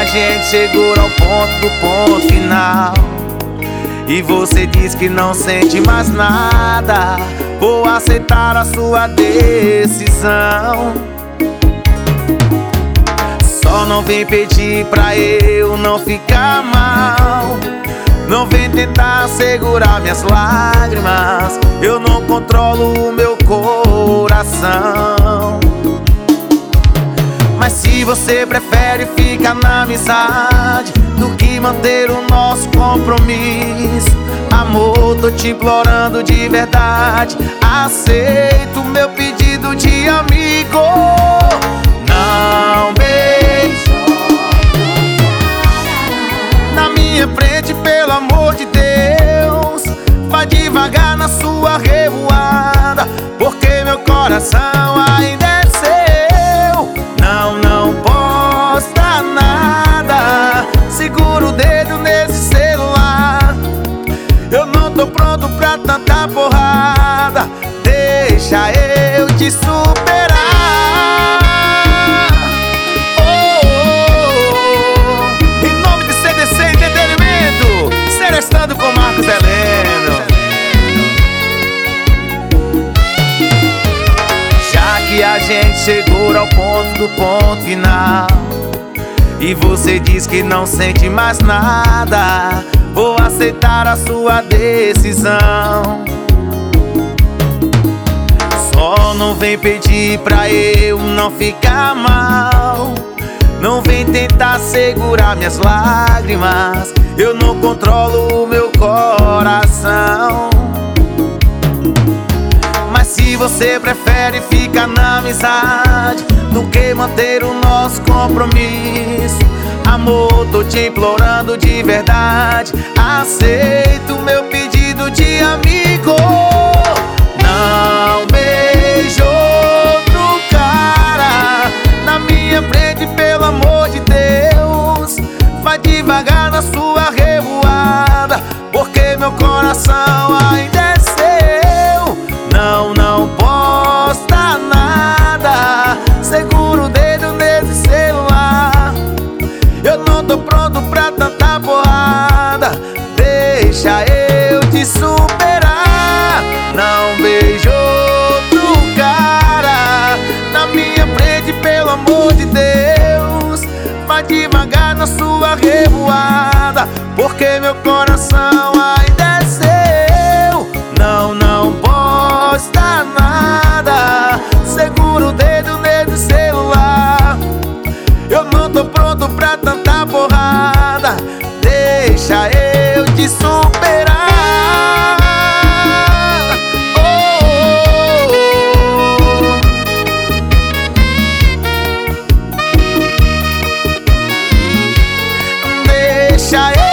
gente chegou ao ponto final, e você diz que não sente mais nada. Vou aceitar a sua decisão. Só não vem pedir pra eu não ficar mal. Não vem tentar segurar minhas lágrimas. Eu não controlo o meu coração. Mas se você prefere ficar na amizade do que manter o nosso compromisso, amor, tô te implorando de verdade, aceita o meu pedido de amigo. Não beije na minha frente, pelo amor de Deus. Vai devagar na sua revoada, porque meu coração ainda é seu. Não posta nada, segura o dedo nesse celular. Eu não tô pronto pra tanta porrada, deixa eu te superar. Em nome de CDC Entretenimento, Serestando com Marcos Heleno. Já que a gente chegou ao ponto final, e você diz que não sente mais nada, vou aceitar a sua decisão. Só não vem pedir pra eu não ficar mal. Não vem tentar segurar minhas lágrimas. Eu não controlo o meu coração. Mas se você prefere ficar na amizade do que manter o nosso compromisso, amor, tô te implorando de verdade, aceita o meu pedido de amigo. Não beije outro cara na minha frente, pelo amor de Deus. Vai devagar na sua revoada, porque meu coração ainda é seu. Não posta nada, segura o dedo nesse celular. Eu não tô pronto pra tanta porrada, deixa eu te superar. Não beijo outro cara na minha frente, pelo amor de Deus. Vai devagar na sua revoada, porque meu coração ainda é seu. Não posta nada, segura o dedo nesse celular. Eu não tô pronto pra tanta porrada, deixa eu te superar. Deixa eu